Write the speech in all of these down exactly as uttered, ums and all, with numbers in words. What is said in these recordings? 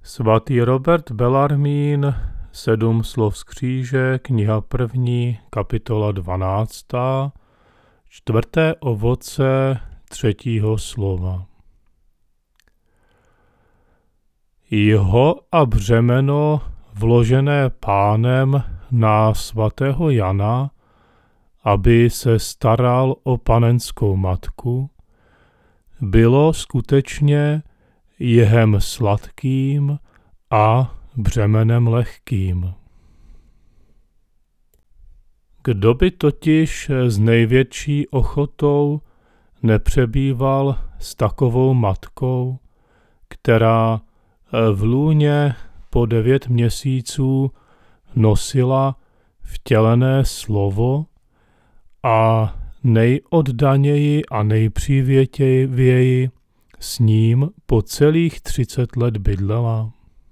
Svatý Robert Bellarmín, Sedm slov z kříže, kniha první, kapitola dvanáctá, čtvrté ovoce třetího slova. Jeho a břemeno vložené Pánem na svatého Jana, aby se staral o panenskou matku, bylo skutečně jehem sladkým a břemenem lehkým. Kdo by totiž s největší ochotou nepřebýval s takovou matkou, která v lůně po devět měsíců nosila vtělené slovo a nejoddaněji a nejpřívětivěji s ním po celých třicet let bydlela?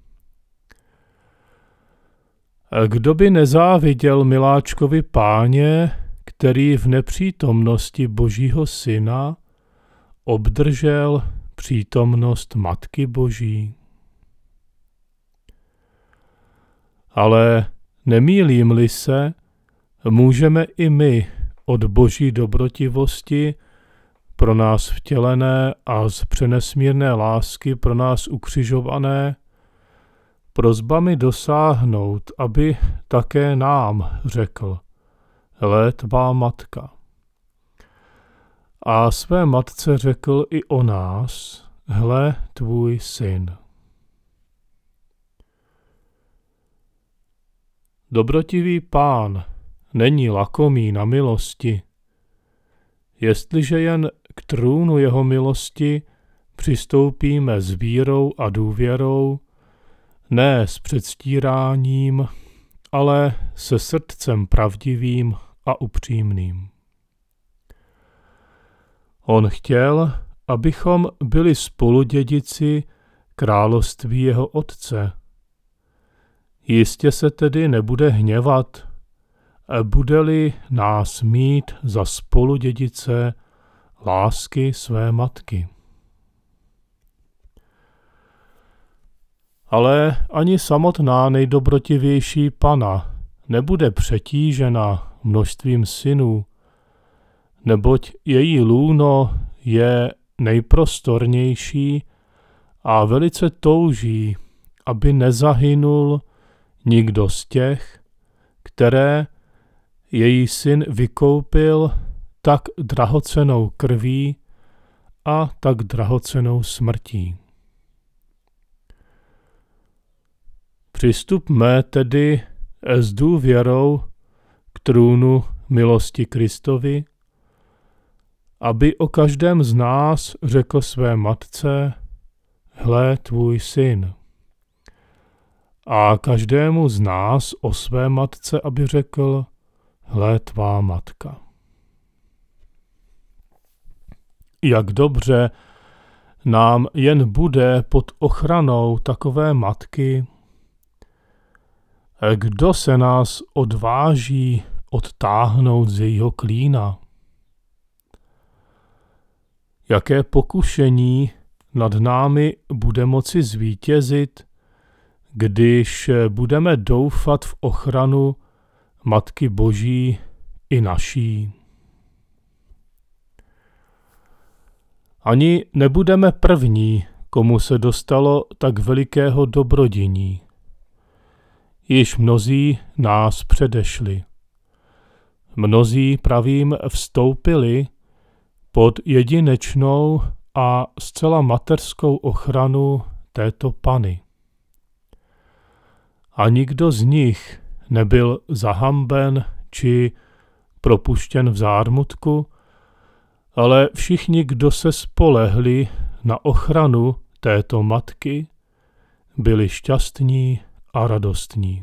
Kdo by nezáviděl miláčkovi Páně, který v nepřítomnosti Božího Syna obdržel přítomnost Matky Boží? Ale nemýlím-li se, můžeme i my od Boží dobrotivosti pro nás vtělené a z přenesmírné lásky pro nás ukřižované prosbami dosáhnout, aby také nám řekl: hle tvá matka. A své matce řekl i o nás: hle tvůj syn. Dobrotivý Pán není lakomý na milosti. Jestliže jen k trůnu jeho milosti přistoupíme s vírou a důvěrou, ne s předstíráním, ale se srdcem pravdivým a upřímným. On chtěl, abychom byli spoludědici království jeho otce. Jistě se tedy nebude hněvat, bude-li nás mít za spoludědice lásky své matky. Ale ani samotná nejdobrotivější Panna nebude přetížena množstvím synů, neboť její lůno je nejprostornější a velice touží, aby nezahynul nikdo z těch, které její syn vykoupil tak drahocennou krví a tak drahocennou smrtí. Přistupme tedy s důvěrou k trůnu milosti Kristovi, aby o každém z nás řekl své matce: hle tvůj syn. A každému z nás o své matce, aby řekl: hle tvá matka. Jak dobře nám jen bude pod ochranou takové matky. Kdo se nás odváží odtáhnout z jejího klína? Jaké pokušení nad námi bude moci zvítězit, když budeme doufat v ochranu Matky Boží i naší? Ani nebudeme první, komu se dostalo tak velikého dobrodění. Již mnozí nás předešli. Mnozí, pravím, vstoupili pod jedinečnou a zcela mateřskou ochranu této Panny. A nikdo z nich nebyl zahamben či propuštěn v zármutku, ale všichni, kdo se spolehli na ochranu této matky, byli šťastní a radostní.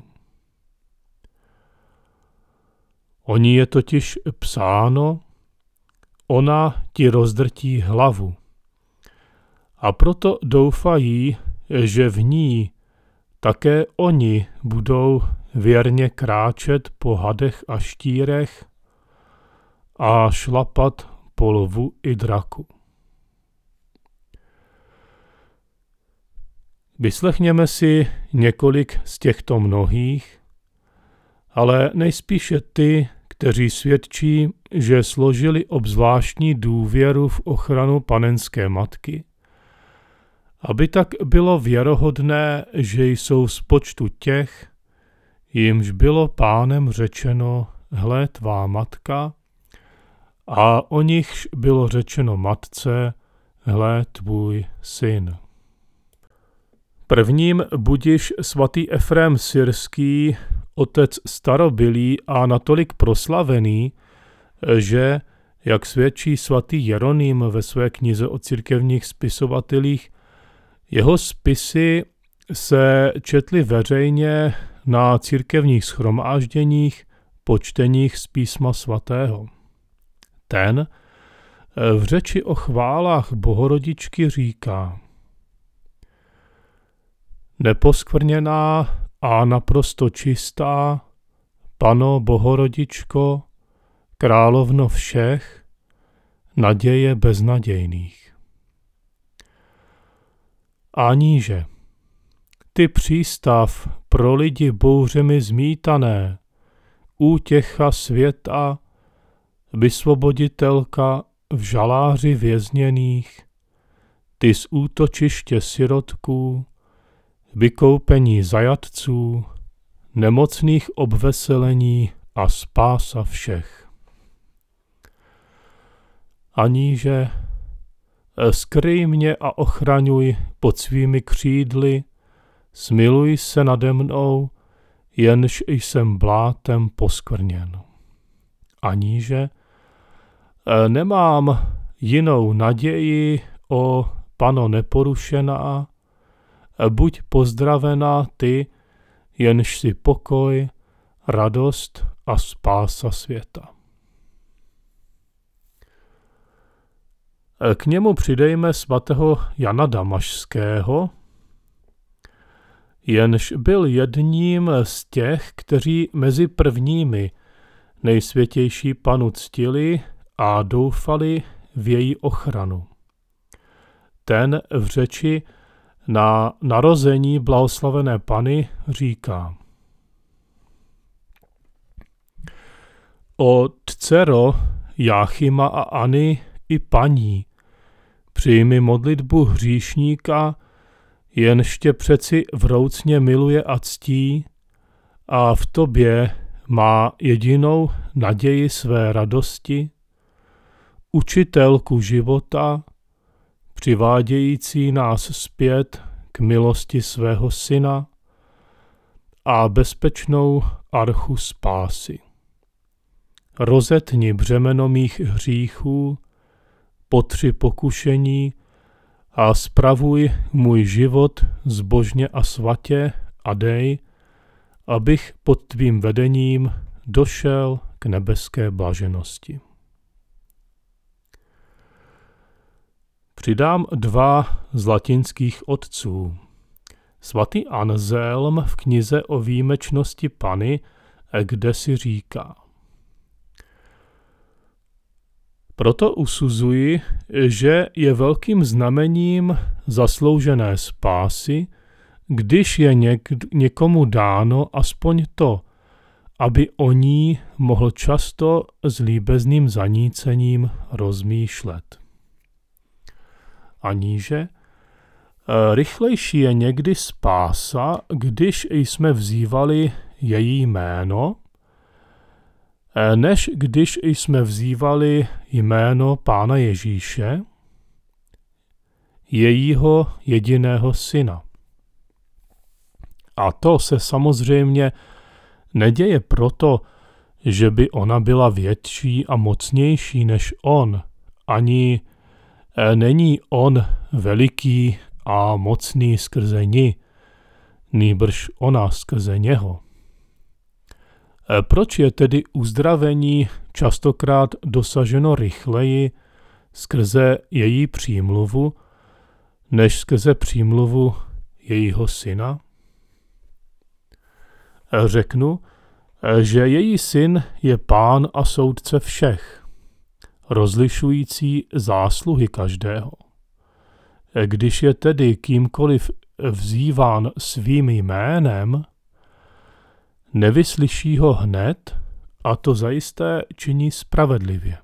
O ní je totiž psáno: ona ti rozdrtí hlavu. A proto doufají, že v ní také oni budou věrně kráčet po hadech a štírech a šlapat po lvu i draku. Vyslechněme si několik z těchto mnohých, ale nejspíše ty, kteří svědčí, že složili obzvláštní důvěru v ochranu panenské matky, aby tak bylo věrohodné, že jsou z počtu těch, jimž bylo Pánem řečeno, hle tvá matka, a o nichž bylo řečeno matce, hle tvůj syn. Prvním budiž svatý Efrém Syrský, otec starobylý a natolik proslavený, že, jak svědčí svatý Jeroným ve své knize o církevních spisovatelích, jeho spisy se četly veřejně na církevních shromážděních po čteních z písma svatého. Ten v řeči o chválách Bohorodičky říká: Neposkvrněná a naprosto čistá, Panno Bohorodičko, královno všech, naděje beznadějných. Aníže, ty přístav pro lidi bouřemi zmítané, útěcha světa, vysvoboditelka v žaláři vězněných, ty z útočiště sirotků, vykoupení zajatců, nemocných obveselení a spása všech. Aníže, skryj mě a ochraňuj pod svými křídly, smiluj se nade mnou, jenž jsem blátem poskvrněn. Aníže, nemám jinou naději, o Panno neporušená, buď pozdravená ty, jenž si pokoj, radost a spása světa. K němu přidejme svatého Jana Damašského, jenž byl jedním z těch, kteří mezi prvními nejsvětější Pannu ctili a doufali v její ochranu. Ten v řeči na narození blahoslavené Panny říká: O dcero Jáchyma a Anny i paní, přijmi modlitbu hříšníka, jenž tě přeci vroucně miluje a ctí, a v tobě má jedinou naději své radosti, učitelku života, přivádějící nás zpět k milosti svého syna a bezpečnou archu spásy. Rozetni břemeno mých hříchů, potři pokušení a spravuj můj život zbožně a svatě a dej, abych pod tvým vedením došel k nebeské blaženosti. Přidám dva z latinských otců. Svatý Anselm v knize o výjimečnosti Panny, kde si říká: Proto usuzuji, že je velkým znamením zasloužené spásy, když je něk- někomu dáno aspoň to, aby o ní mohl často s líbezným zanícením rozmýšlet. Aníže, rychlejší je někdy spása, když jsme vzývali její jméno, než když jsme vzývali jméno Pána Ježíše, jejího jediného syna. A to se samozřejmě neděje proto, že by ona byla větší a mocnější než on, ani není on veliký a mocný skrze ní, nýbrž ona skrze něho. Proč je tedy uzdravení častokrát dosaženo rychleji skrze její přímluvu, než skrze přímluvu jejího syna? Řeknu, že její syn je pán a soudce všech, rozlišující zásluhy každého. Když je tedy kýmkoliv vzýván svým jménem, nevyslyší ho hned, a to zajisté činí spravedlivě.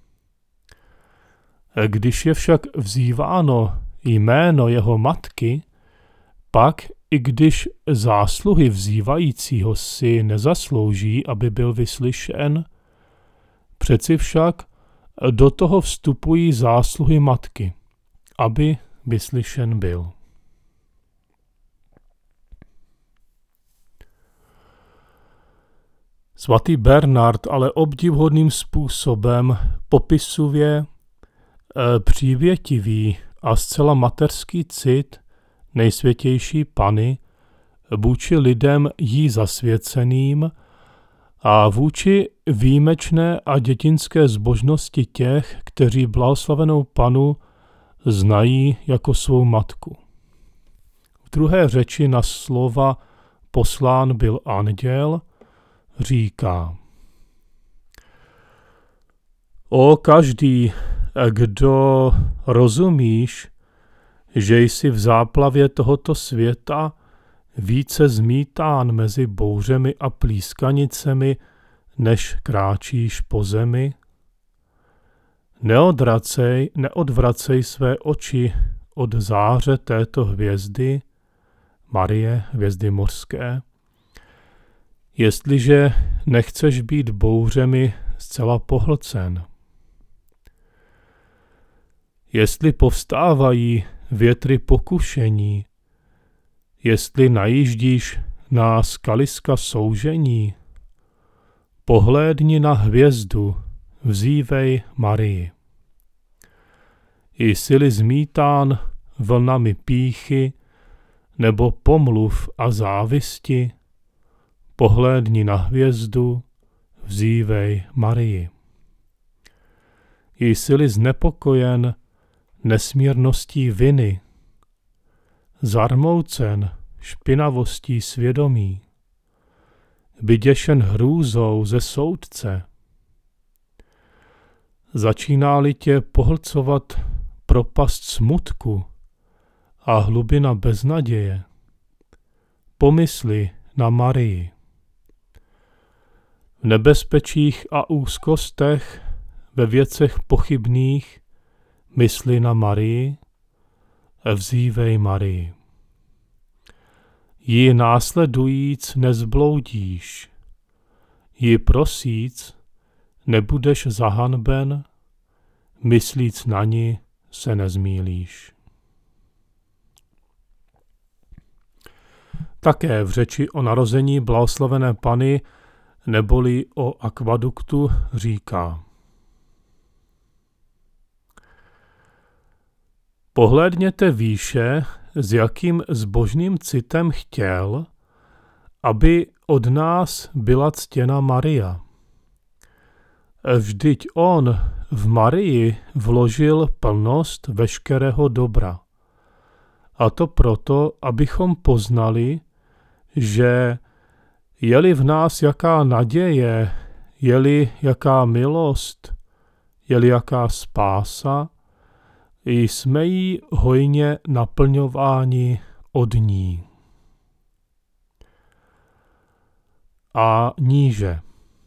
Když je však vzýváno jméno jeho matky, pak i když zásluhy vzývajícího si nezaslouží, aby byl vyslyšen, přeci však do toho vstupují zásluhy matky, aby vyslyšen byl. Svatý Bernard ale obdivuhodným způsobem popisuje e, přívětivý a zcela mateřský cit Nejsvětější Panny vůči lidem jí zasvěceným a vůči výjimečné a dětinské zbožnosti těch, kteří blahoslavenou Pannu znají jako svou matku. V druhé řeči na slova poslán byl anděl říká: O každý, kdo rozumíš, že jsi v záplavě tohoto světa více zmítán mezi bouřemi a plískanicemi, než kráčíš po zemi? Neodvracej, neodvracej své oči od záře této hvězdy, Marie, hvězdy mořské, jestliže nechceš být bouřemi zcela pohlcen. Jestli povstávají větry pokušení, jestli najíždíš na skaliska soužení, pohlédni na hvězdu, vzívej Marii. Jsi-li zmítán vlnami pýchy nebo pomluv a závisti, pohlédni na hvězdu, vzívej Marii. Jsi-li znepokojen nesmírností viny, zarmoucen špinavostí svědomí, vyděšen hrůzou ze soudce, začíná-li tě pohlcovat propast smutku a hlubina beznaděje, pomysli na Marii. V nebezpečích a úzkostech, ve věcech pochybných, mysli na Marii, vzívej Marii. Ji následujíc nezbloudíš, ji prosíc nebudeš zahanben, myslíc na ni se nezmýlíš. Také v řeči o narození blahoslavené Panny neboli o akvaduktu říká: Pohlédněte výše, s jakým zbožným citem chtěl, aby od nás byla ctěna Maria. Vždyť on v Marii vložil plnost veškerého dobra. A to proto, abychom poznali, že je-li v nás jaká naděje, je-li jaká milost, je-li jaká spása, jsme jí hojně naplňováni od ní. A níže.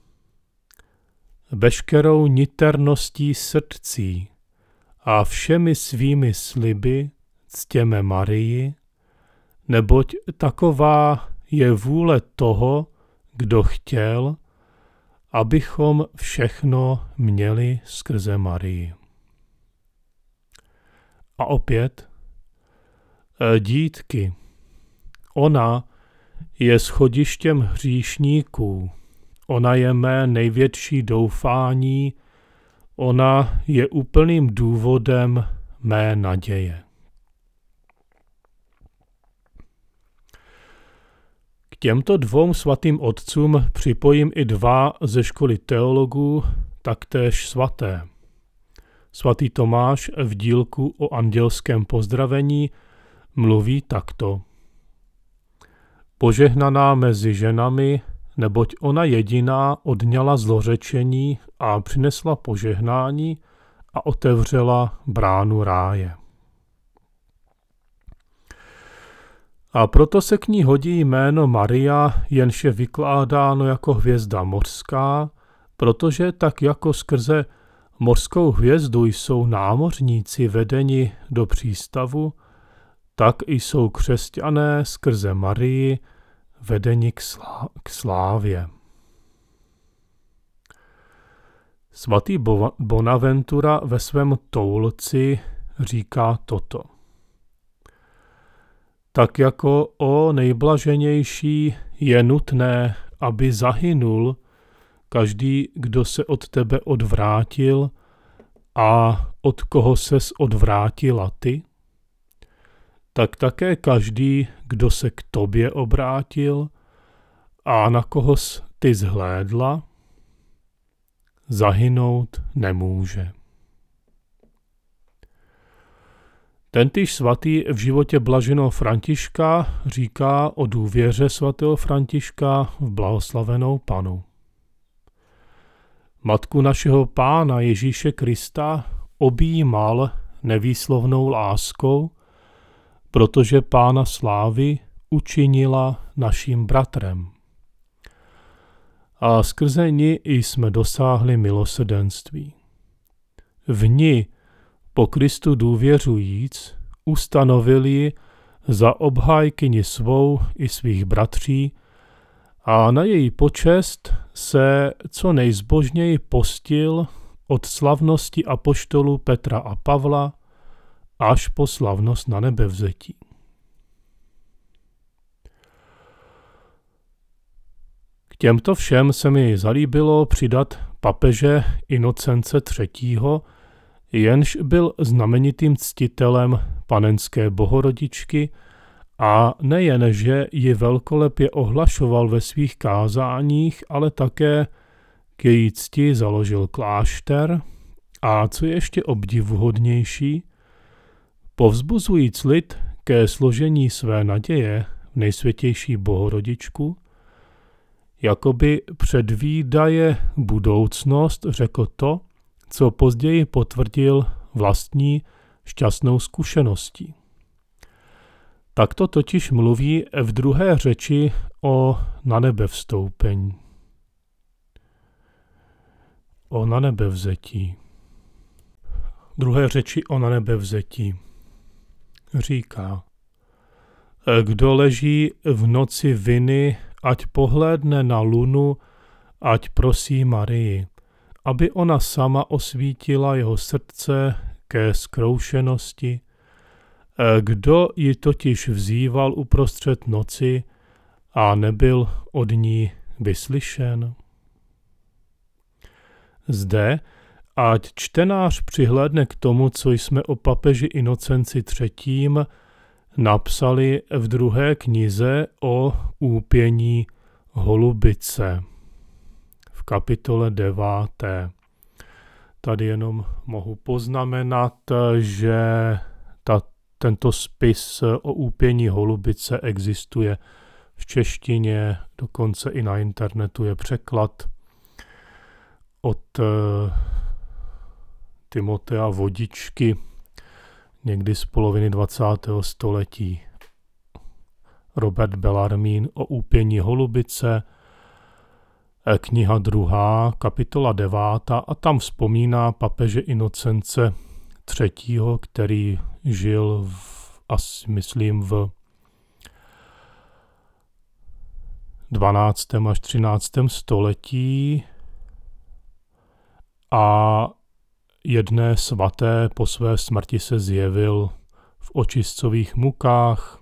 Veškerou niterností srdcí a všemi svými sliby ctěme Marii, neboť taková je vůle toho, kdo chtěl, abychom všechno měli skrze Marii. A opět, dítky, ona je schodištěm hříšníků, ona je mé největší doufání, ona je úplným důvodem mé naděje. K těmto dvou svatým otcům připojím i dva ze školy teologů, taktéž svaté. Svatý Tomáš v dílku o andělském pozdravení mluví takto: Požehnaná mezi ženami, neboť ona jediná odňala zlořečení a přinesla požehnání a otevřela bránu ráje. A proto se k ní hodí jméno Maria, jenž je vykládáno jako hvězda mořská, protože tak jako skrze mořskou hvězdu jsou námořníci vedeni do přístavu, tak jsou křesťané skrze Marii vedeni k, slá- k slávě. Svatý Bonaventura ve svém Toulci říká toto. Tak jako o nejblaženější je nutné, aby zahynul každý, kdo se od tebe odvrátil a od koho ses odvrátila ty, tak také každý, kdo se k tobě obrátil a na koho ty zhlédla, zahynout nemůže. Tentýž svatý v životě blaženého Františka říká o důvěře svatého Františka v blahoslavenou Panu. Matku našeho Pána Ježíše Krista objímal nevýslovnou láskou, protože Pána slávy učinila naším bratrem. A skrze ní jsme dosáhli milosrdenství. V ní po Kristu důvěřujíc ustanovili za obhájkyni svou i svých bratří a na její počest se co nejzbožněji postil od slavnosti apoštolů Petra a Pavla až po slavnost na nebevzetí. K těmto všem se mi zalíbilo přidat papeže Inocence třetího., jenž byl znamenitým ctitelem Panenské Bohorodičky a nejen, že ji velkolepě ohlašoval ve svých kázáních, ale také k její cti založil klášter a, co je ještě obdivuhodnější, povzbuzujíc lid ke složení své naděje v nejsvětější Bohorodičku, jakoby předvídaje budoucnost řekl to, co později potvrdil vlastní šťastnou zkušeností. Takto totiž mluví v druhé řeči o nanebevstoupení. O nanebevzetí. Druhé řeči o nanebevzetí. Říká, kdo leží v noci viny, ať pohlédne na lunu, ať prosí Marii, aby ona sama osvítila jeho srdce ke zkroušenosti. Kdo ji totiž vzýval uprostřed noci a nebyl od ní vyslyšen? Zde, ať čtenář přihlédne k tomu, co jsme o papeži Inocenci třetím napsali v druhé knize o úpění holubice v kapitole deváté. Tady jenom mohu poznamenat, že ta, tento spis o úpění holubice existuje v češtině, dokonce i na internetu je překlad od uh, Timotea Vodičky, někdy z poloviny dvacátého století. Robert Bellarmín o úpění holubice, kniha druhá, kapitola devátá, a tam vzpomíná papeže Inocence třetího., který žil v, asi myslím v dvanáctém až třináctém století a jedné svaté po své smrti se zjevil v očistcových mukách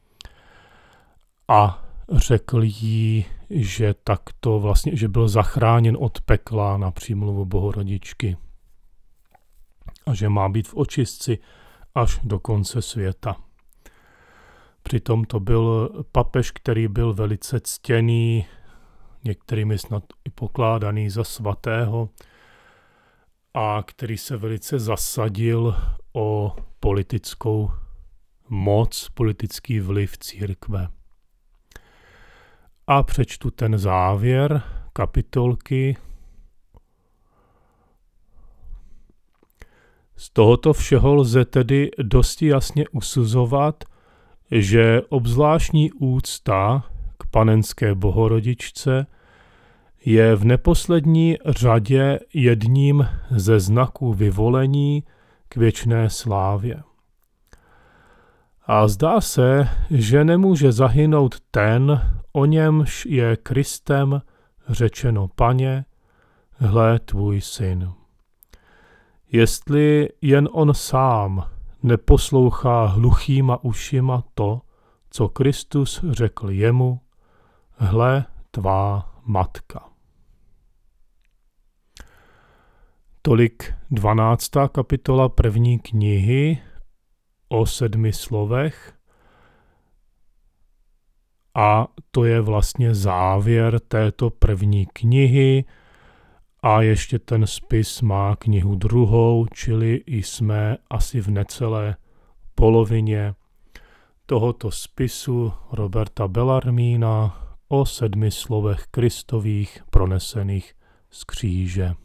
a řekl jí, že takto vlastně, že byl zachráněn od pekla na přímluvu Bohorodičky a že má být v očistci až do konce světa. Přitom to byl papež, který byl velice ctěný, některými snad i pokládaný za svatého, a který se velice zasadil o politickou moc, politický vliv církve. A přečtu ten závěr kapitolky. Z tohoto všeho lze tedy dosti jasně usuzovat, že obzvláštní úcta k Panenské Bohorodičce je v neposlední řadě jedním ze znaků vyvolení k věčné slávě. A zdá se, že nemůže zahynout ten, o němž je Kristem řečeno: Pane, hle tvůj syn. Jestli jen on sám neposlouchá hluchýma ušima to, co Kristus řekl jemu: hle tvá matka. Tolik dvanáctá kapitola první knihy o sedmi slovech a to je vlastně závěr této první knihy a ještě ten spis má knihu druhou, čili jsme asi v necelé polovině tohoto spisu Roberta Bellarmína o sedmi slovech Kristových pronesených z kříže.